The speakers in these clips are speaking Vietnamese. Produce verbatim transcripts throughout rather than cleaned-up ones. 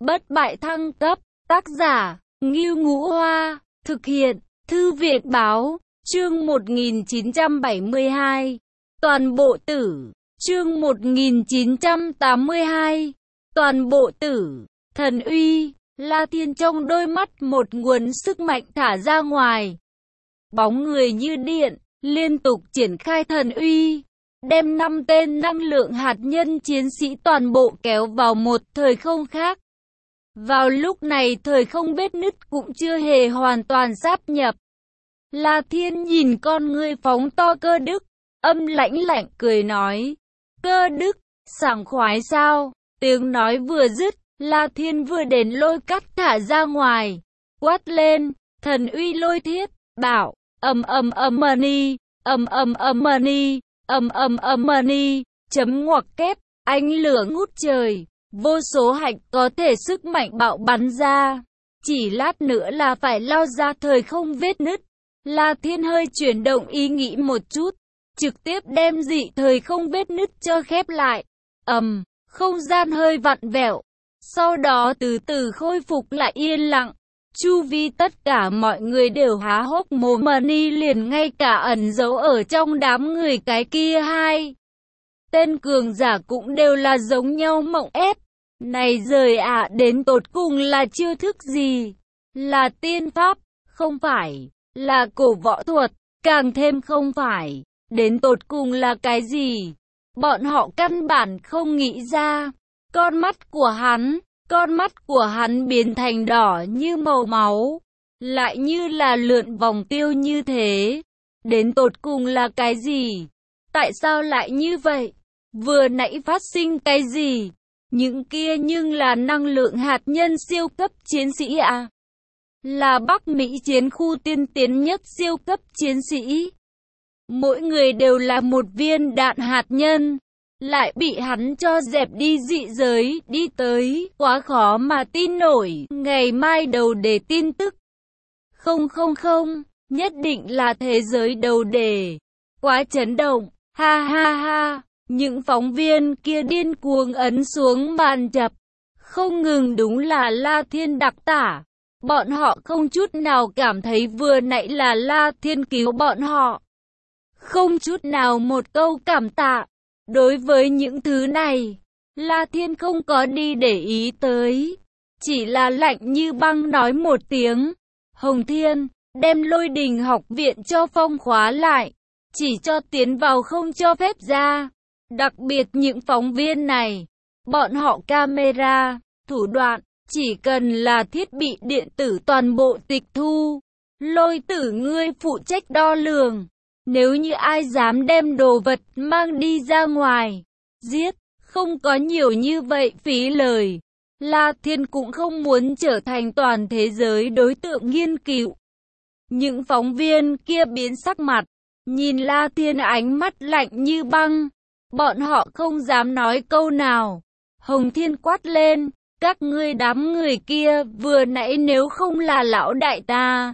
Bất bại thăng cấp, tác giả, Ngưu Ngũ Hoa, thực hiện, Thư viện Báo, chương một nghìn chín trăm bảy mươi hai, toàn bộ tử, chương một nghìn chín trăm tám mươi hai, toàn bộ tử, thần uy, La Thiên trong đôi mắt một nguồn sức mạnh thả ra ngoài. Bóng người như điện, liên tục triển khai thần uy, đem năm tên năng lượng hạt nhân chiến sĩ toàn bộ kéo vào một thời không khác. Vào lúc này thời không vết nứt cũng chưa hề hoàn toàn sáp nhập. La Thiên nhìn con ngươi phóng to Cơ Đức, âm lãnh lạnh cười nói, Cơ Đức, sảng khoái sao? Tiếng nói vừa dứt, La Thiên vừa đến lôi cắt thả ra ngoài, quát lên, thần uy lôi thiết, bảo, ầm ầm ầm money, ầm ầm ầm money, ầm ầm ầm money, chấm ngoặc kép, ánh lửa ngút trời, vô số hạch có thể sức mạnh bạo bắn ra, chỉ lát nữa là phải lao ra thời không vết nứt. La Thiên hơi chuyển động ý nghĩ một chút, trực tiếp đem dị thời không vết nứt cho khép lại, ầm, không gian hơi vặn vẹo, sau đó từ từ khôi phục lại yên lặng. Chu vi tất cả mọi người đều há hốc mồm, Money liền ngay cả ẩn giấu ở trong đám người cái kia hai tên cường giả cũng đều là giống nhau mộng ép. Này rời ạ, à, đến tột cùng là chiêu thức gì? Là tiên pháp? Không phải. Là cổ võ thuật? Càng thêm không phải. Đến tột cùng là cái gì? Bọn họ căn bản không nghĩ ra. Con mắt của hắn, con mắt của hắn biến thành đỏ như màu máu, lại như là lượn vòng tiêu như thế. Đến tột cùng là cái gì? Tại sao lại như vậy? Vừa nãy phát sinh cái gì? Những kia nhưng là năng lượng hạt nhân siêu cấp chiến sĩ à? Là Bắc Mỹ chiến khu tiên tiến nhất siêu cấp chiến sĩ. Mỗi người đều là một viên đạn hạt nhân, lại bị hắn cho dẹp đi dị giới, đi tới, quá khó mà tin nổi. Ngày mai đầu đề tin tức. Không không không, nhất định là thế giới đầu đề. Quá chấn động, ha ha ha. Những phóng viên kia điên cuồng ấn xuống bàn chập, không ngừng, đúng là La Thiên đặc tả. Bọn họ không chút nào cảm thấy vừa nãy là La Thiên cứu bọn họ. Không chút nào một câu cảm tạ. Đối với những thứ này, La Thiên không có đi để ý tới. Chỉ là lạnh như băng nói một tiếng, Hồng Thiên, đem Lôi Đình học viện cho phong khóa lại. Chỉ cho tiến vào không cho phép ra. Đặc biệt những phóng viên này, bọn họ camera, thủ đoạn, chỉ cần là thiết bị điện tử toàn bộ tịch thu. Lôi Tử ngươi phụ trách đo lường. Nếu như ai dám đem đồ vật mang đi ra ngoài, giết, không có nhiều như vậy phí lời. La Thiên cũng không muốn trở thành toàn thế giới đối tượng nghiên cứu. Những phóng viên kia biến sắc mặt, nhìn La Thiên ánh mắt lạnh như băng. Bọn họ không dám nói câu nào. Hồng Thiên quát lên, các ngươi đám người kia vừa nãy nếu không là lão đại ta,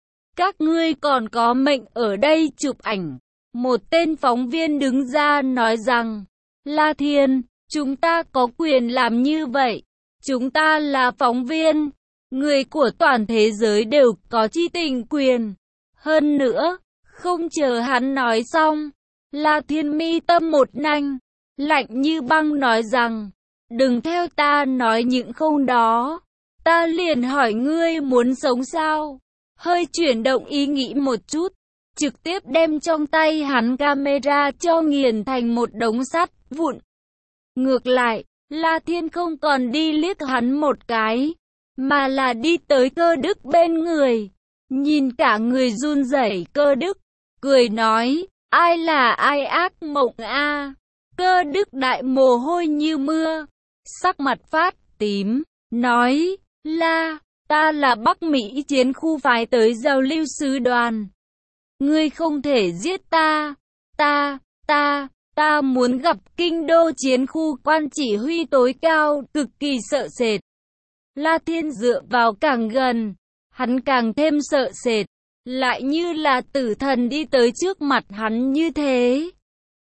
các ngươi còn có mệnh ở đây chụp ảnh. Một tên phóng viên đứng ra nói rằng, La Thiên, chúng ta có quyền làm như vậy. Chúng ta là phóng viên, người của toàn thế giới đều có chi tình quyền. Hơn nữa, không chờ hắn nói xong, La Thiên mi tâm một nanh, lạnh như băng nói rằng, đừng theo ta nói những không đó. Ta liền hỏi ngươi muốn sống sao? Hơi chuyển động ý nghĩ một chút, trực tiếp đem trong tay hắn camera cho nghiền thành một đống sắt vụn. Ngược lại, La Thiên không còn đi liếc hắn một cái, mà là đi tới Cơ Đức bên người. Nhìn cả người run rẩy Cơ Đức, cười nói, ai là ai ác mộng a? À? Cơ Đức đại mồ hôi như mưa, sắc mặt phát tím, nói, La, ta là Bắc Mỹ chiến khu phái tới giao lưu sứ đoàn. Ngươi không thể giết ta, ta, ta, ta muốn gặp kinh đô chiến khu quan chỉ huy tối cao, cực kỳ sợ sệt. La Thiên dựa vào càng gần, hắn càng thêm sợ sệt, lại như là tử thần đi tới trước mặt hắn như thế.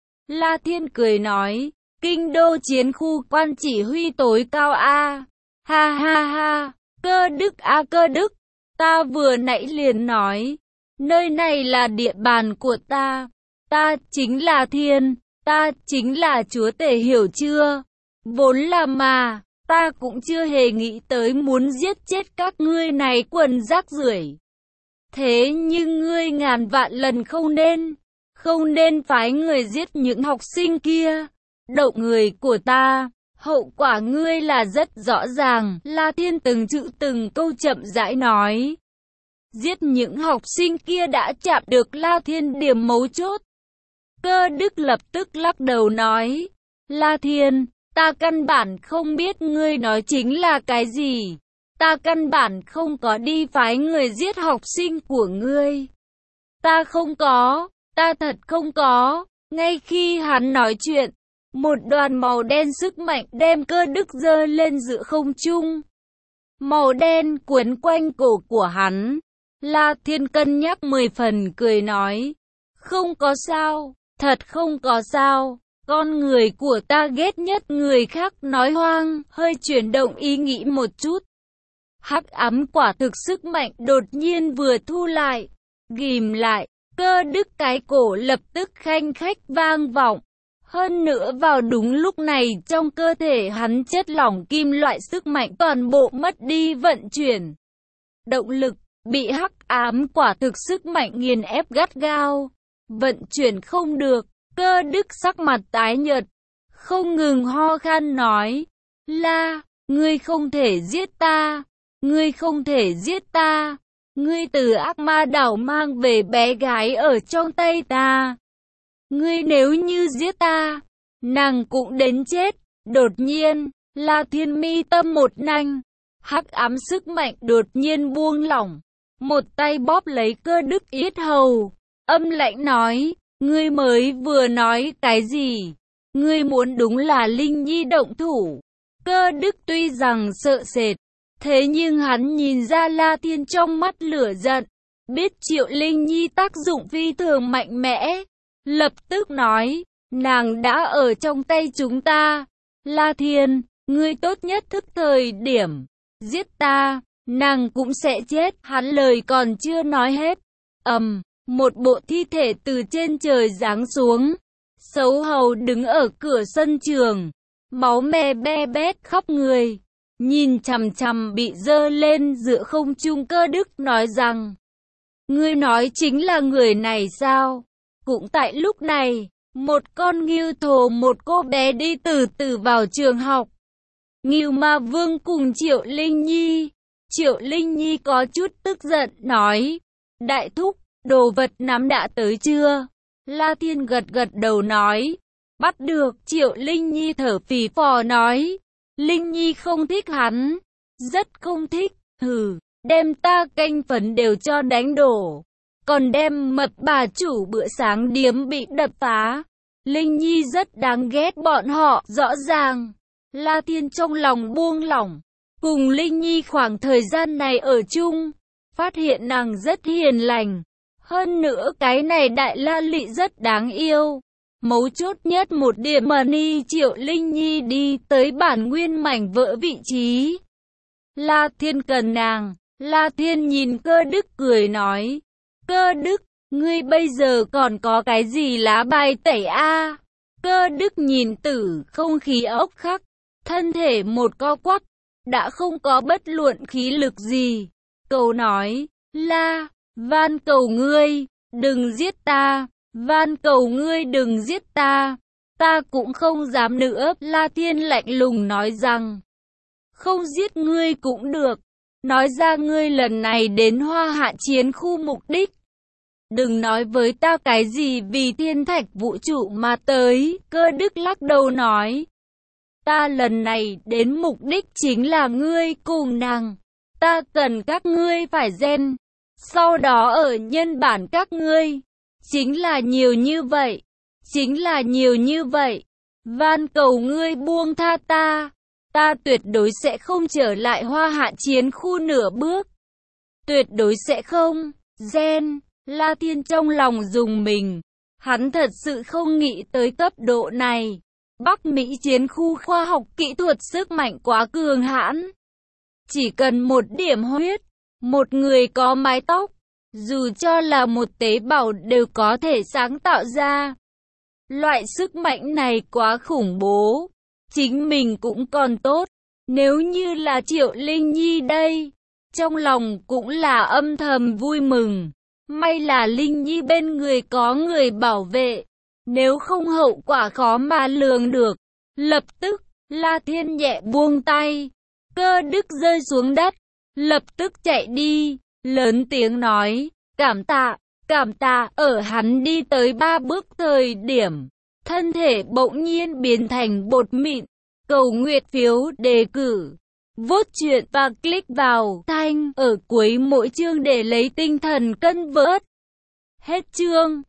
La Thiên cười nói, kinh đô chiến khu quan chỉ huy tối cao a, Ha ha ha, Cơ Đức a Cơ Đức, ta vừa nãy liền nói, nơi này là địa bàn của ta, ta chính là thiên, ta chính là chúa tể, hiểu chưa? Vốn là mà, ta cũng chưa hề nghĩ tới muốn giết chết các ngươi này quần rác rưởi. Thế nhưng ngươi ngàn vạn lần không nên, không nên phái người giết những học sinh kia, động người của ta. Hậu quả ngươi là rất rõ ràng, La Thiên từng chữ từng câu chậm rãi nói. Giết những học sinh kia đã chạm được La Thiên điểm mấu chốt. Cơ Đức lập tức lắc đầu nói, La Thiên, ta căn bản không biết ngươi nói chính là cái gì. Ta căn bản không có đi phái người giết học sinh của ngươi. Ta không có, ta thật không có. Ngay khi hắn nói chuyện, một đoàn màu đen sức mạnh đem Cơ Đức giơ lên giữa không trung. Màu đen cuốn quanh cổ của hắn. La Thiên cân nhắc mười phần cười nói, không có sao, thật không có sao. Con người của ta ghét nhất người khác nói hoang, hơi chuyển động ý nghĩ một chút. Hắc ám quả thực sức mạnh đột nhiên vừa thu lại, ghim lại, Cơ Đức cái cổ lập tức khanh khách vang vọng. Hơn nữa vào đúng lúc này trong cơ thể hắn chất lỏng kim loại sức mạnh toàn bộ mất đi vận chuyển. Động lực bị hắc ám quả thực sức mạnh nghiền ép gắt gao, vận chuyển không được. Cơ Đức sắc mặt tái nhợt, không ngừng ho khan nói, La, ngươi không thể giết ta, ngươi không thể giết ta, ngươi từ ác ma đảo mang về bé gái ở trong tay ta. Ngươi nếu như giết ta, nàng cũng đến chết. Đột nhiên, La Thiên mi tâm một nanh, hắc ám sức mạnh đột nhiên buông lỏng, một tay bóp lấy Cơ Đức yết hầu, âm lãnh nói, ngươi mới vừa nói cái gì? Ngươi muốn đúng là Linh Nhi động thủ. Cơ Đức tuy rằng sợ sệt, thế nhưng hắn nhìn ra La Thiên trong mắt lửa giận, biết Triệu Linh Nhi tác dụng phi thường mạnh mẽ, lập tức nói, nàng đã ở trong tay chúng ta. La Thiên, ngươi tốt nhất thức thời điểm, giết ta, nàng cũng sẽ chết. Hắn lời còn chưa nói hết, ầm, um, một bộ thi thể từ trên trời giáng xuống. Sấu hầu đứng ở cửa sân trường, máu me be bét khắp người, nhìn chằm chằm bị dơ lên giữa không trung Cơ Đức nói rằng, ngươi nói chính là người này sao? Cũng tại lúc này, một con ngưu thồ một cô bé đi từ từ vào trường học. Ngưu Ma Vương cùng Triệu Linh Nhi. Triệu Linh Nhi có chút tức giận nói, đại thúc, đồ vật nắm đã tới chưa? La Thiên gật gật đầu nói, bắt được. Triệu Linh Nhi thở phì phò nói, Linh Nhi không thích hắn, rất không thích, hừ, đem ta canh phấn đều cho đánh đổ, còn đem mập bà chủ bữa sáng điếm bị đập phá. Linh Nhi rất đáng ghét bọn họ, rõ ràng. La Thiên trong lòng buông lỏng, cùng Linh Nhi khoảng thời gian này ở chung, phát hiện nàng rất hiền lành. Hơn nữa cái này đại la lị rất đáng yêu. Mấu chốt nhất một điểm mà ni Triệu Linh Nhi đi tới bản nguyên mảnh vỡ vị trí. La Thiên cần nàng. La Thiên nhìn Cơ Đức cười nói, Cơ Đức, ngươi bây giờ còn có cái gì lá bài tẩy a? Cơ Đức nhìn tử không khí ốc khắc, thân thể một co quắp, đã không có bất luận khí lực gì. Cầu nói, La, van cầu ngươi, đừng giết ta, van cầu ngươi đừng giết ta, ta cũng không dám nữa. La Thiên lạnh lùng nói rằng, không giết ngươi cũng được, nói ra ngươi lần này đến Hoa Hạ chiến khu mục đích. Đừng nói với ta cái gì vì thiên thạch vũ trụ mà tới. Cơ Đức lắc đầu nói, ta lần này đến mục đích chính là ngươi cùng nàng. Ta cần các ngươi phải gen, sau đó ở nhân bản các ngươi. Chính là nhiều như vậy, chính là nhiều như vậy. Van cầu ngươi buông tha ta, ta tuyệt đối sẽ không trở lại Hoa Hạ chiến khu nửa bước. Tuyệt đối sẽ không. Gen. La Thiên trong lòng rùng mình, hắn thật sự không nghĩ tới cấp độ này. Bắc Mỹ chiến khu khoa học kỹ thuật sức mạnh quá cường hãn, Chỉ cần một điểm huyết, một người có mái tóc, dù cho là một tế bào đều có thể sáng tạo ra. Loại sức mạnh này quá khủng bố. Chính mình cũng còn tốt. Nếu như là Triệu Linh Nhi đây, trong lòng cũng là âm thầm vui mừng. May là Linh Nhi bên người có người bảo vệ. Nếu không hậu quả khó mà lường được. Lập tức, La Thiên nhẹ buông tay. Cơ Đức rơi xuống đất. Lập tức chạy đi. Lớn tiếng nói. Cảm tạ, cảm tạ. Ở hắn đi tới ba bước thời điểm. Thân thể bỗng nhiên biến thành bột mịn. Cầu nguyện phiếu đề cử. Vote chuyện và click vào thanh ở cuối mỗi chương để lấy tinh thần cân vớt. Hết chương.